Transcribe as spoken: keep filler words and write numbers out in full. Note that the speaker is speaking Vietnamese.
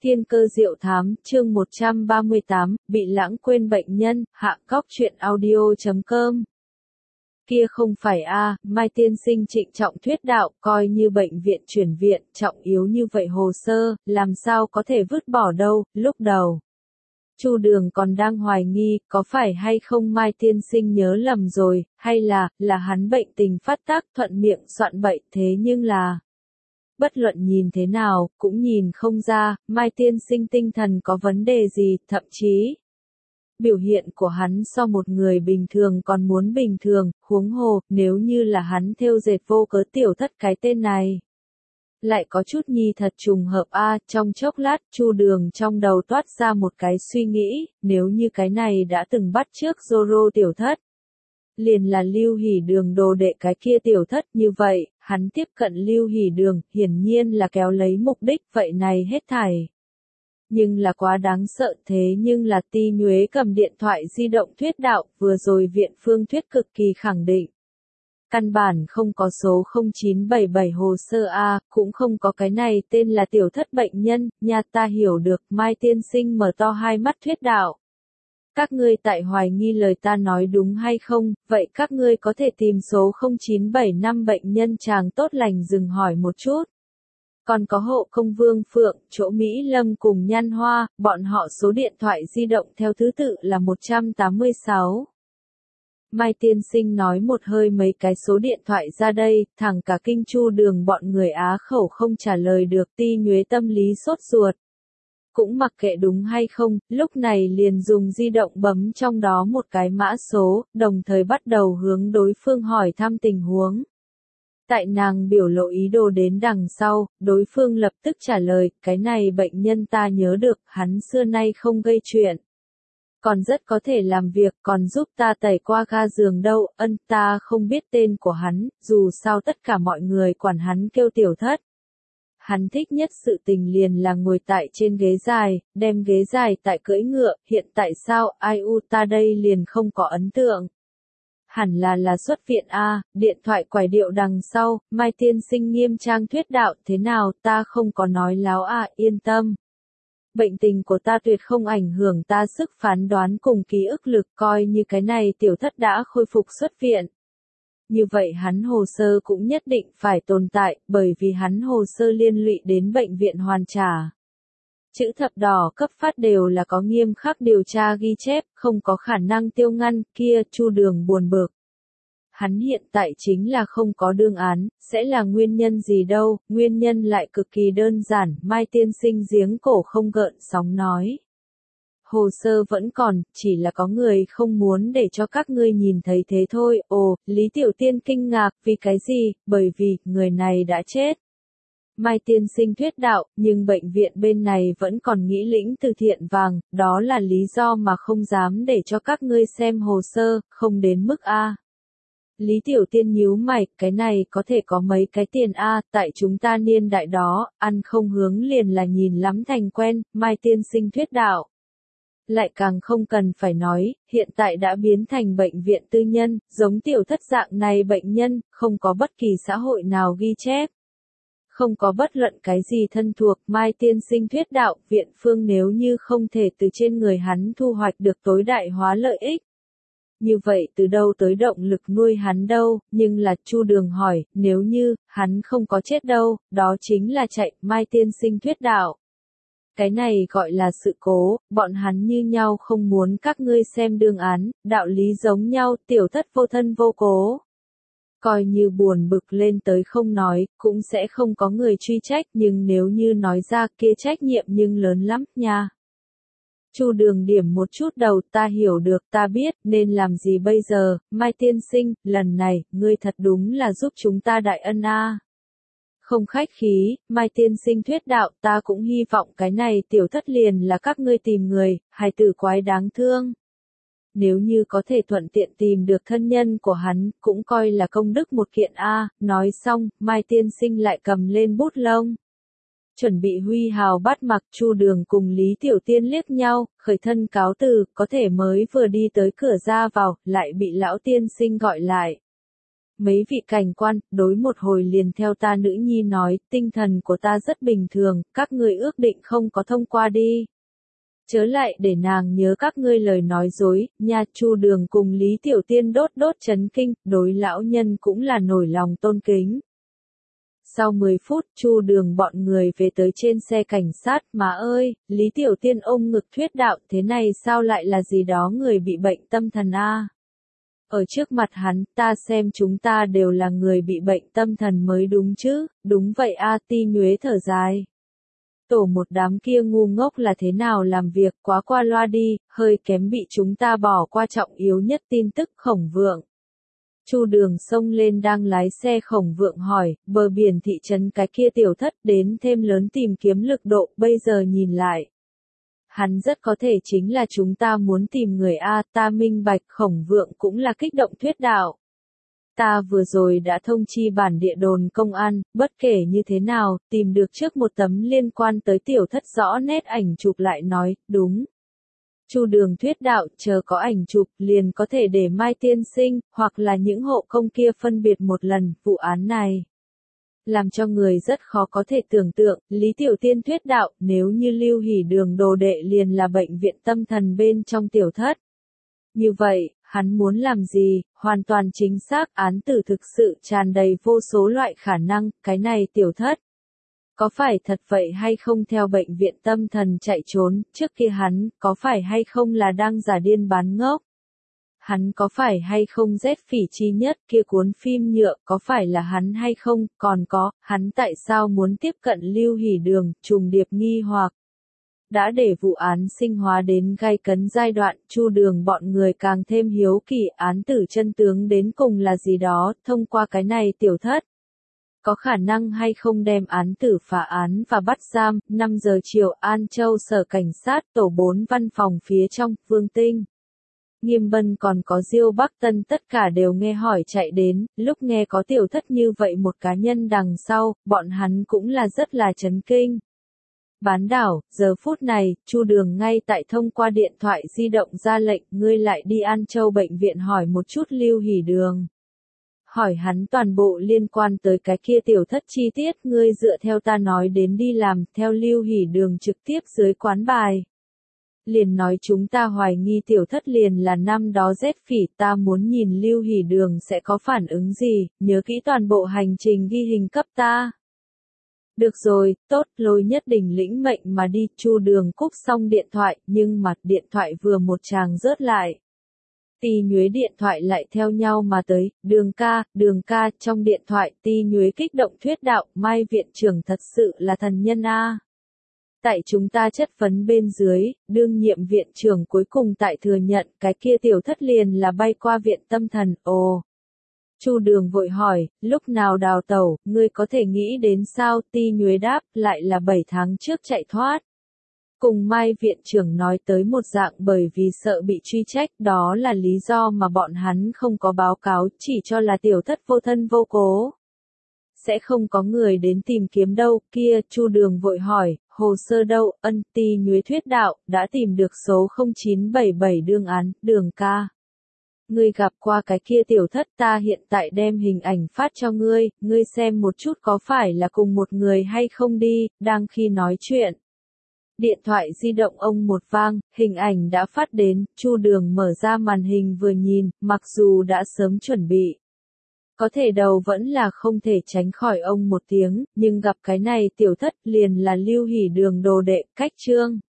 Thiên cơ diệu thám, chương một trăm ba mươi tám, bị lãng quên bệnh nhân, hạ cóc truyện audio chấm com. Kia không phải a, Mai tiên sinh trịnh trọng thuyết đạo, coi như bệnh viện chuyển viện, trọng yếu như vậy hồ sơ, làm sao có thể vứt bỏ đâu, lúc đầu. Chu Đường còn đang hoài nghi, có phải hay không Mai tiên sinh nhớ lầm rồi, hay là, là hắn bệnh tình phát tác thuận miệng soạn bậy, thế nhưng là... Bất luận nhìn thế nào, cũng nhìn không ra, Mai tiên sinh tinh thần có vấn đề gì, thậm chí. Biểu hiện của hắn so một người bình thường còn muốn bình thường, huống hồ, nếu như là hắn thêu dệt vô cớ tiểu thất cái tên này. Lại có chút nhi thật trùng hợp a, trong chốc lát, Chu Đường trong đầu toát ra một cái suy nghĩ, nếu như cái này đã từng bắt trước Zoro tiểu thất. Liền là Lưu Hỷ Đường đồ đệ cái kia tiểu thất như vậy, hắn tiếp cận Lưu Hỷ Đường, hiển nhiên là kéo lấy mục đích vậy này hết thảy. Nhưng là quá đáng sợ thế nhưng là Ti Nhuế cầm điện thoại di động thuyết đạo, vừa rồi viện phương thuyết cực kỳ khẳng định. Căn bản không có số không chín bảy bảy hồ sơ A, cũng không có cái này tên là tiểu thất bệnh nhân, nhà ta hiểu được, Mai tiên sinh mở to hai mắt thuyết đạo. Các ngươi tại hoài nghi lời ta nói đúng hay không, vậy các ngươi có thể tìm số không chín bảy năm bệnh nhân chàng tốt lành dừng hỏi một chút. Còn có hộ công Vương Phượng, chỗ Mỹ Lâm cùng Nhan Hoa, bọn họ số điện thoại di động theo thứ tự là một trăm tám mươi sáu. Mai tiên sinh nói một hơi mấy cái số điện thoại ra đây, thẳng cả kinh Chu Đường bọn người Á khẩu không trả lời được, Ti Nhuế tâm lý sốt ruột. Cũng mặc kệ đúng hay không, lúc này liền dùng di động bấm trong đó một cái mã số, đồng thời bắt đầu hướng đối phương hỏi thăm tình huống. Tại nàng biểu lộ ý đồ đến đằng sau, đối phương lập tức trả lời, cái này bệnh nhân ta nhớ được, hắn xưa nay không gây chuyện. Còn rất có thể làm việc, còn giúp ta tẩy qua ga giường đâu, ân ta không biết tên của hắn, dù sao tất cả mọi người quản hắn kêu tiểu thất. Hắn thích nhất sự tình liền là ngồi tại trên ghế dài, đem ghế dài tại cưỡi ngựa, hiện tại sao, ai u ta đây liền không có ấn tượng. Hẳn là là xuất viện A, điện thoại quải điệu đằng sau, Mai tiên sinh nghiêm trang thuyết đạo, thế nào, ta không có nói láo A, yên tâm. Bệnh tình của ta tuyệt không ảnh hưởng ta sức phán đoán cùng ký ức lực, coi như cái này tiểu thất đã khôi phục xuất viện. Như vậy hắn hồ sơ cũng nhất định phải tồn tại, bởi vì hắn hồ sơ liên lụy đến bệnh viện hoàn trả. Chữ thập đỏ cấp phát đều là có nghiêm khắc điều tra ghi chép, không có khả năng tiêu ngăn, kia, Chu Đường buồn bực. Hắn hiện tại chính là không có đương án, sẽ là nguyên nhân gì đâu, nguyên nhân lại cực kỳ đơn giản, Mai tiên sinh giếng cổ không gợn sóng nói. Hồ sơ vẫn còn, chỉ là có người không muốn để cho các ngươi nhìn thấy thế thôi, ồ, Lý Tiểu Tiên kinh ngạc, vì cái gì, bởi vì, người này đã chết. Mai tiên sinh thuyết đạo, nhưng bệnh viện bên này vẫn còn nghĩ lĩnh từ thiện vàng, đó là lý do mà không dám để cho các ngươi xem hồ sơ, không đến mức A. Lý Tiểu Tiên nhíu mày, cái này có thể có mấy cái tiền A, tại chúng ta niên đại đó, ăn không hướng liền là nhìn lắm thành quen, Mai tiên sinh thuyết đạo. Lại càng không cần phải nói, hiện tại đã biến thành bệnh viện tư nhân, giống tiểu thất dạng này bệnh nhân, không có bất kỳ xã hội nào ghi chép. Không có bất luận cái gì thân thuộc, Mai tiên sinh thuyết đạo, viện phương nếu như không thể từ trên người hắn thu hoạch được tối đại hóa lợi ích. Như vậy từ đâu tới động lực nuôi hắn đâu, nhưng là Chu Đường hỏi, nếu như, hắn không có chết đâu, đó chính là chạy, Mai tiên sinh thuyết đạo. Cái này gọi là sự cố, bọn hắn như nhau không muốn các ngươi xem đương án, đạo lý giống nhau, tiểu thất vô thân vô cố. Coi như buồn bực lên tới không nói, cũng sẽ không có người truy trách, nhưng nếu như nói ra kia trách nhiệm nhưng lớn lắm nha. Chu Đường điểm một chút đầu, ta hiểu được, ta biết, nên làm gì bây giờ, Mai tiên sinh, lần này, ngươi thật đúng là giúp chúng ta đại ân a. Không khách khí, Mai tiên sinh thuyết đạo, ta cũng hy vọng cái này tiểu thất liền là các ngươi tìm người, hài tử quái đáng thương. Nếu như có thể thuận tiện tìm được thân nhân của hắn, cũng coi là công đức một kiện A, nói xong, Mai tiên sinh lại cầm lên bút lông. Chuẩn bị huy hào bắt mặc, Chu Đường cùng Lý Tiểu Tiên liếc nhau, khởi thân cáo từ, có thể mới vừa đi tới cửa ra vào, lại bị lão tiên sinh gọi lại. Mấy vị cảnh quan, đối một hồi liền theo ta nữ nhi nói, tinh thần của ta rất bình thường, các ngươi ước định không có thông qua đi. Chớ lại để nàng nhớ các ngươi lời nói dối, nha. Chu Đường cùng Lý Tiểu Tiên đốt đốt chấn kinh, đối lão nhân cũng là nổi lòng tôn kính. Sau mười phút, Chu Đường bọn người về tới trên xe cảnh sát, má ơi, Lý Tiểu Tiên ôm ngực thuyết đạo, thế này sao lại là gì đó người bị bệnh tâm thần a? Ở trước mặt hắn, ta xem chúng ta đều là người bị bệnh tâm thần mới đúng chứ, đúng vậy a. Ti Nhuế thở dài. Tổ một đám kia ngu ngốc là thế nào làm việc, quá qua loa đi, hơi kém bị chúng ta bỏ qua trọng yếu nhất tin tức. Khổng Vượng. Chu Đường xông lên đang lái xe. Khổng Vượng hỏi, bờ biển thị trấn cái kia tiểu thất đến thêm lớn tìm kiếm lực độ, bây giờ nhìn lại. Hắn rất có thể chính là chúng ta muốn tìm người a. Ta minh bạch. Khổng Vượng cũng là kích động thuyết đạo. Ta vừa rồi đã thông chi bản địa đồn công an, bất kể như thế nào, tìm được trước một tấm liên quan tới tiểu thất rõ nét ảnh chụp lại nói, đúng. Chu Đường thuyết đạo, chờ có ảnh chụp, liền có thể để Mai tiên sinh, hoặc là những hộ công kia phân biệt một lần, vụ án này. Làm cho người rất khó có thể tưởng tượng, Lý Tiểu Tiên thuyết đạo, nếu như Lưu Hỷ Đường đồ đệ liền là bệnh viện tâm thần bên trong tiểu thất. Như vậy, hắn muốn làm gì, hoàn toàn chính xác, án tử thực sự tràn đầy vô số loại khả năng, cái này tiểu thất. Có phải thật vậy hay không theo bệnh viện tâm thần chạy trốn, trước kia hắn, có phải hay không là đang giả điên bán ngốc? Hắn có phải hay không rét phỉ chi nhất kia cuốn phim nhựa, có phải là hắn hay không, còn có, hắn tại sao muốn tiếp cận Lưu Hỷ Đường, trùng điệp nghi hoặc. Đã để vụ án sinh hóa đến gay cấn giai đoạn, Chu Đường bọn người càng thêm hiếu kỳ, án tử chân tướng đến cùng là gì đó, thông qua cái này tiểu thất. Có khả năng hay không đem án tử phá án và bắt giam. Năm giờ chiều, An Châu Sở Cảnh sát tổ bốn văn phòng phía trong, Vương Tinh, Nghiêm Bân còn có Diêu Bắc Tân tất cả đều nghe hỏi chạy đến, lúc nghe có tiểu thất như vậy một cá nhân đằng sau, bọn hắn cũng là rất là chấn kinh. Bán đảo, giờ phút này, Chu Đường ngay tại thông qua điện thoại di động ra lệnh, ngươi lại đi An Châu bệnh viện hỏi một chút Lưu Hỷ Đường. Hỏi hắn toàn bộ liên quan tới cái kia tiểu thất chi tiết, ngươi dựa theo ta nói đến đi làm, theo Lưu Hỷ Đường trực tiếp dưới quán bài. Liền nói chúng ta hoài nghi tiểu thất liền là năm đó rét phỉ, ta muốn nhìn Lưu Hỷ Đường sẽ có phản ứng gì, nhớ kỹ toàn bộ hành trình ghi hình cấp ta. Được rồi, tốt, Lôi Nhất Đình lĩnh mệnh mà đi. Chu Đường cúp xong điện thoại, nhưng mặt điện thoại vừa một tràng rớt lại. Ti Nhuế điện thoại lại theo nhau mà tới, Đường ca, Đường ca, trong điện thoại Ti Nhuế kích động thuyết đạo, Mai viện trưởng thật sự là thần nhân a. Tại chúng ta chất vấn bên dưới, đương nhiệm viện trưởng cuối cùng tại thừa nhận cái kia tiểu thất liền là bay qua viện tâm thần, ồ. Chu Đường vội hỏi, lúc nào đào tẩu, ngươi có thể nghĩ đến sao? Ti Nhuế đáp, lại là bảy tháng trước chạy thoát. Cùng Mai viện trưởng nói tới một dạng, bởi vì sợ bị truy trách, đó là lý do mà bọn hắn không có báo cáo, chỉ cho là tiểu thất vô thân vô cố. Sẽ không có người đến tìm kiếm đâu, kia. Chu Đường vội hỏi, hồ sơ đâu? Ân. Ti Nhuế thuyết đạo, đã tìm được số không chín bảy bảy đương án. Đường ca, ngươi gặp qua cái kia tiểu thất, ta hiện tại đem hình ảnh phát cho ngươi, ngươi xem một chút có phải là cùng một người hay không đi. Đang khi nói chuyện, điện thoại di động ông một vang, hình ảnh đã phát đến. Chu Đường mở ra màn hình vừa nhìn, mặc dù đã sớm chuẩn bị, có thể đầu vẫn là không thể tránh khỏi ông một tiếng, nhưng gặp cái này tiểu thất liền là Lưu Hỷ Đường đồ đệ. Cách chương